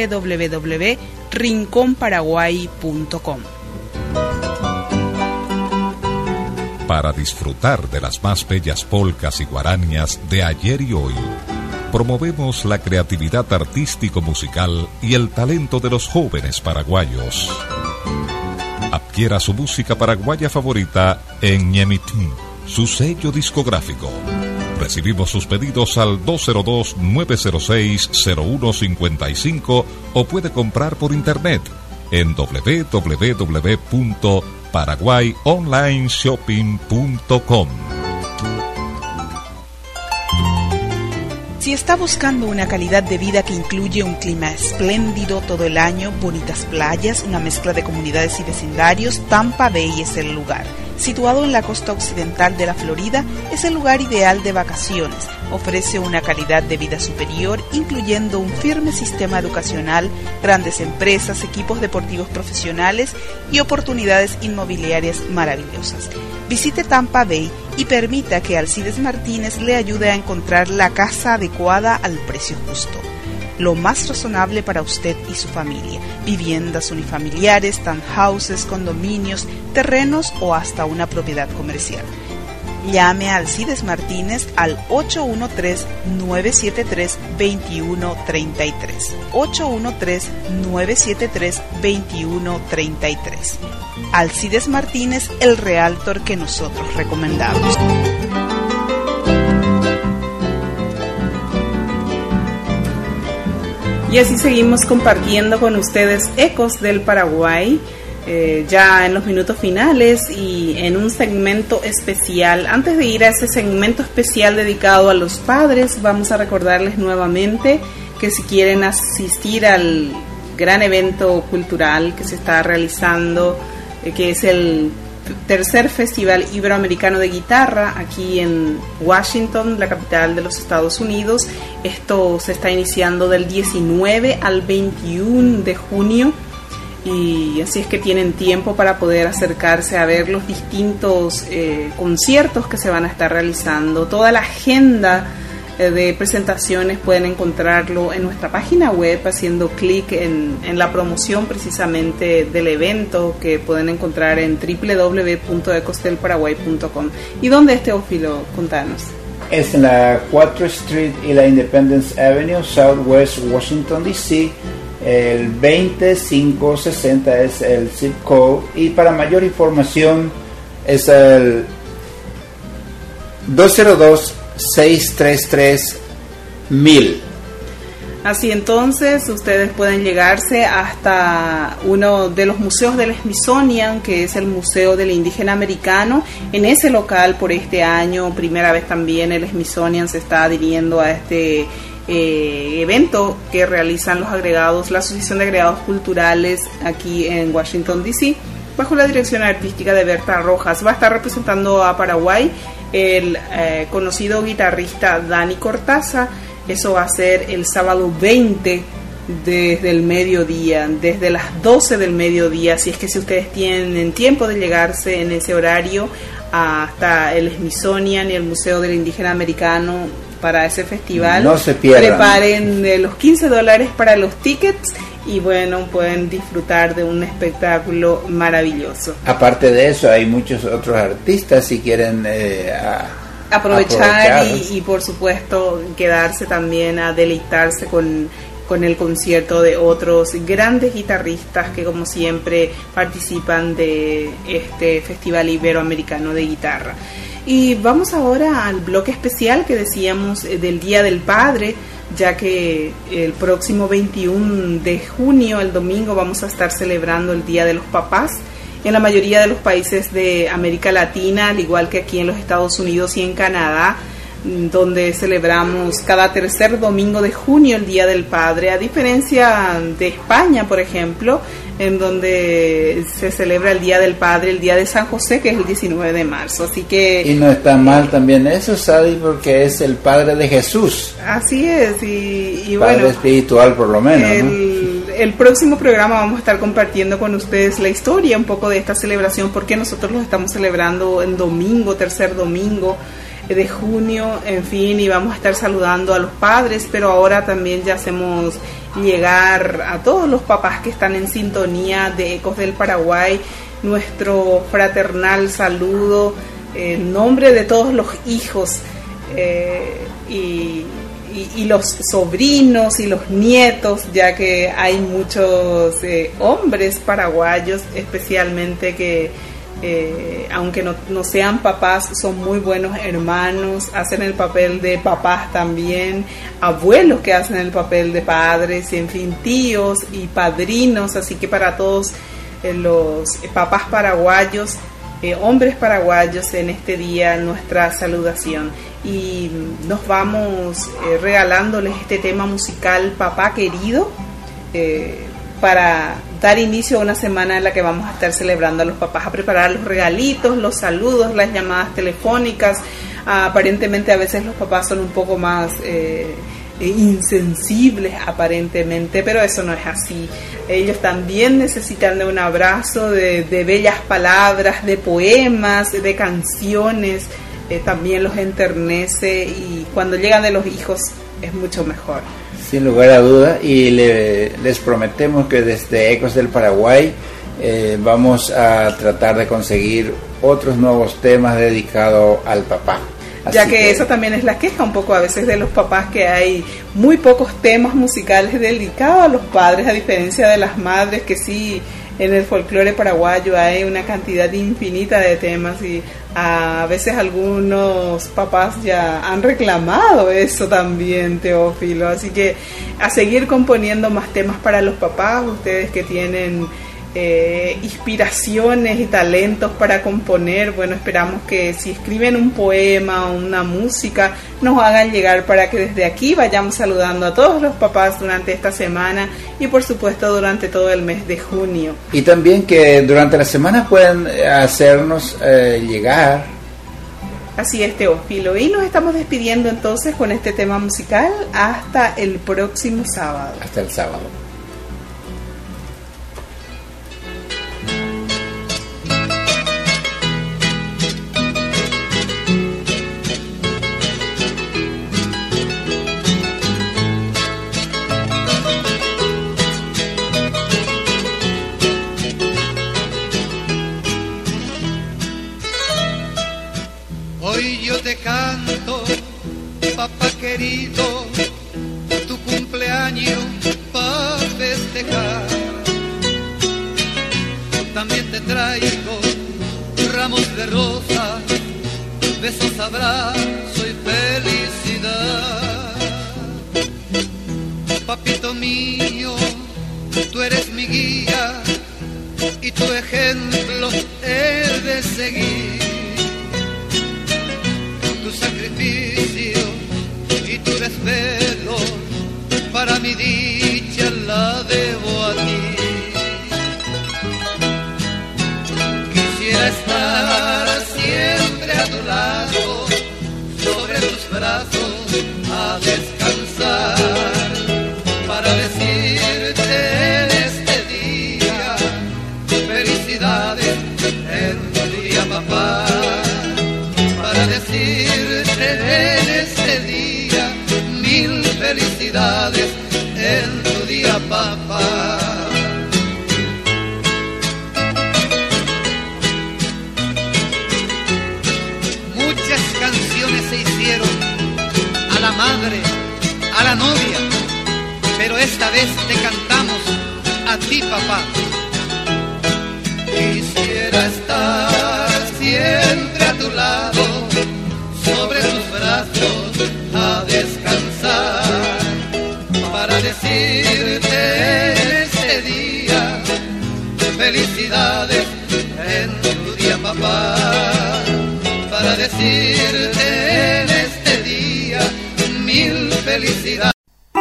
www.rinconparaguay.com. Para disfrutar de las más bellas polcas y guarañas de ayer y hoy, promovemos la creatividad artístico-musical y el talento de los jóvenes paraguayos. Adquiera su música paraguaya favorita en Ñemitín, su sello discográfico. Recibimos sus pedidos al 202-906-0155 o puede comprar por internet en www.paraguayonlineshopping.com. Si está buscando una calidad de vida que incluye un clima espléndido todo el año, bonitas playas, una mezcla de comunidades y vecindarios, Tampa Bay es el lugar. Situado en la costa occidental de la Florida, es el lugar ideal de vacaciones. Ofrece una calidad de vida superior, incluyendo un firme sistema educacional, grandes empresas, equipos deportivos profesionales y oportunidades inmobiliarias maravillosas. Visite Tampa Bay y permita que Alcides Martínez le ayude a encontrar la casa adecuada al precio justo. Lo más razonable para usted y su familia. Viviendas unifamiliares, townhouses, condominios, terrenos o hasta una propiedad comercial. llame a Alcides Martínez al 813-973-2133. 813-973-2133. Alcides Martínez, el realtor que nosotros recomendamos. Y así seguimos compartiendo con ustedes Ecos del Paraguay, ya en los minutos finales y en un segmento especial. Antes de ir a ese segmento especial dedicado a los padres, vamos a recordarles nuevamente que si quieren asistir al gran evento cultural que se está realizando, que es el tercer Festival Iberoamericano de Guitarra aquí en Washington, la capital de los Estados Unidos. Esto se está iniciando del 19 al 21 de junio y así es que tienen tiempo para poder acercarse a ver los distintos conciertos que se van a estar realizando. Toda la agenda de presentaciones pueden encontrarlo en nuestra página web haciendo clic en la promoción precisamente del evento, que pueden encontrar en www.ecosdelparaguay.com. ¿Y dónde es, Teófilo? Contanos. Es en la 4th Street y la Independence Avenue, Southwest Washington, D.C. El 20560 es el zip code, y para mayor información es el 202-633-1000. Así entonces, ustedes pueden llegarse hasta uno de los museos del Smithsonian, que es el Museo del Indígena Americano. En ese local, por este año, primera vez también el Smithsonian se está adhiriendo a este evento que realizan los agregados, la Asociación de Agregados Culturales aquí en Washington, D.C., bajo la dirección artística de Berta Rojas. Va a estar representando a Paraguay el conocido guitarrista Dani Cortázar. Eso va a ser el sábado 20 desde el mediodía, desde las 12 del mediodía. Así es que si ustedes tienen tiempo de llegarse en ese horario hasta el Smithsonian y el Museo del Indígena Americano para ese festival, no se pierdan. Preparen los $15 para los tickets y bueno, pueden disfrutar de un espectáculo maravilloso. Aparte de eso, hay muchos otros artistas si quieren aprovechar. Y por supuesto quedarse también a deleitarse con el concierto de otros grandes guitarristas que como siempre participan de este Festival Iberoamericano de Guitarra. Y vamos ahora al bloque especial que decíamos del Día del Padre, ya que el próximo 21 de junio, el domingo, vamos a estar celebrando el Día de los Papás. En la mayoría de los países de América Latina, al igual que aquí en los Estados Unidos y en Canadá, donde celebramos cada tercer domingo de junio el Día del Padre, a diferencia de España, por ejemplo, en donde se celebra el Día del Padre, el Día de San José, que es el 19 de marzo. Así que y no está mal también eso, Sadi, porque es el Padre de Jesús. Así es, y Padre bueno, espiritual por lo menos, el próximo programa vamos a estar compartiendo con ustedes la historia un poco de esta celebración, porque nosotros lo estamos celebrando en domingo, tercer domingo de junio, en fin, y vamos a estar saludando a los padres, pero ahora también ya hacemos llegar a todos los papás que están en sintonía de Ecos del Paraguay nuestro fraternal saludo en nombre de todos los hijos y los sobrinos y los nietos, ya que hay muchos hombres paraguayos especialmente que aunque no sean papás, son muy buenos hermanos, hacen el papel de papás también, abuelos que hacen el papel de padres, y en fin, tíos y padrinos. Así que para todos los papás paraguayos, hombres paraguayos, en este día nuestra saludación. Y nos vamos regalándoles este tema musical, Papá Querido, para dar inicio a una semana en la que vamos a estar celebrando a los papás, a preparar los regalitos, los saludos, las llamadas telefónicas. Aparentemente a veces los papás son un poco más insensibles aparentemente, pero eso no es así. Ellos también necesitan de un abrazo, de bellas palabras, de poemas, de canciones. También los enternece, y cuando llegan de los hijos es mucho mejor. Sin lugar a duda, y les prometemos que desde Ecos del Paraguay vamos a tratar de conseguir otros nuevos temas dedicados al papá. Ya que esa también es la queja un poco a veces de los papás, que hay muy pocos temas musicales dedicados a los padres, a diferencia de las madres, que sí, en el folclore paraguayo hay una cantidad infinita de temas, y a veces algunos papás ya han reclamado eso también, Teófilo. Así que a seguir componiendo más temas para los papás, ustedes que tienen inspiraciones y talentos para componer. Bueno, esperamos que si escriben un poema o una música nos hagan llegar, para que desde aquí vayamos saludando a todos los papás durante esta semana y por supuesto durante todo el mes de junio. Y también que durante la semana pueden hacernos llegar. Así es, Teófilo, y nos estamos despidiendo entonces con este tema musical hasta el próximo sábado. Hasta el sábado. Te canto, papá querido, tu cumpleaños para festejar. También te traigo ramos de rosas, besos, abrazos y felicidad. Papito mío, tú eres mi guía y tu ejemplo he de seguir. Tu sacrificio y tu desvelo, para mi dicha la debo a ti. Quisiera estar siempre a tu lado, sobre tus brazos a descansar, para decirte en este día felicidades en tu día, papá. Para decirte en este día mil felicidades en tu día, papá. Muchas canciones se hicieron a la madre, a la novia, pero esta vez te cantamos a ti, papá. Quisiera estar siempre a tu lado, sobre tus brazos a descansar, para decirte en este día felicidades en tu día, papá. Para decirte en este día mil felicidades.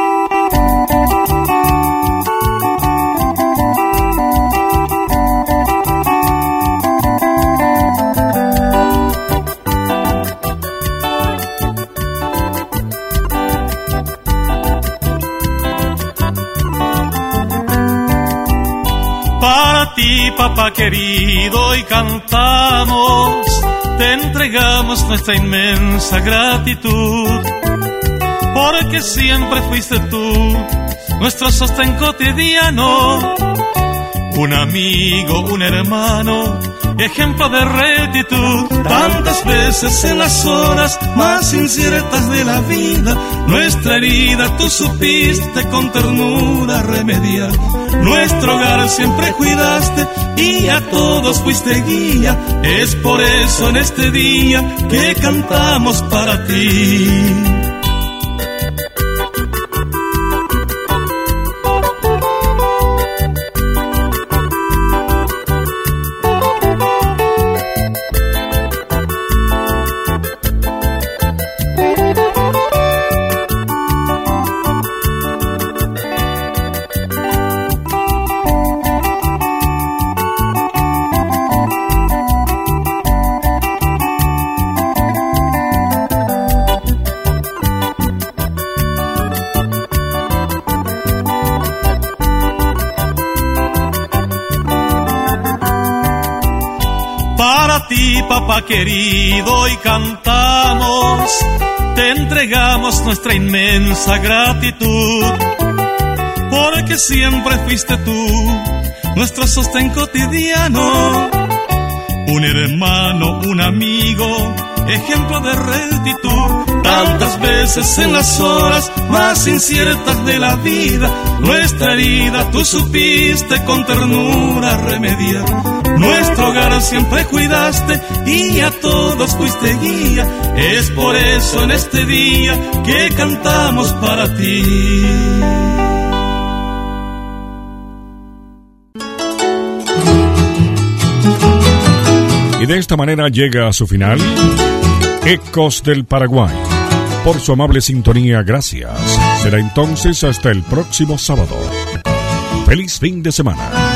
Papá querido, y cantamos, te entregamos nuestra inmensa gratitud, porque siempre fuiste tú nuestro sostén cotidiano, un amigo, un hermano, ejemplo de rectitud. Tantas veces en las horas más inciertas de la vida, nuestra herida tú supiste con ternura remediar. Nuestro hogar siempre cuidaste y a todos fuiste guía. Es por eso en este día que cantamos para ti. Papá querido, y cantamos, te entregamos nuestra inmensa gratitud, porque siempre fuiste tú nuestro sostén cotidiano, un hermano, un amigo, ejemplo de rectitud. Tantas veces en las horas más inciertas de la vida, nuestra herida tú supiste con ternura remediar. Nuestro hogar siempre cuidaste y a todos fuiste guía. Es por eso en este día que cantamos para ti. Y de esta manera llega a su final Ecos del Paraguay. Por su amable sintonía, gracias. Será entonces hasta el próximo sábado. ¡Feliz fin de semana!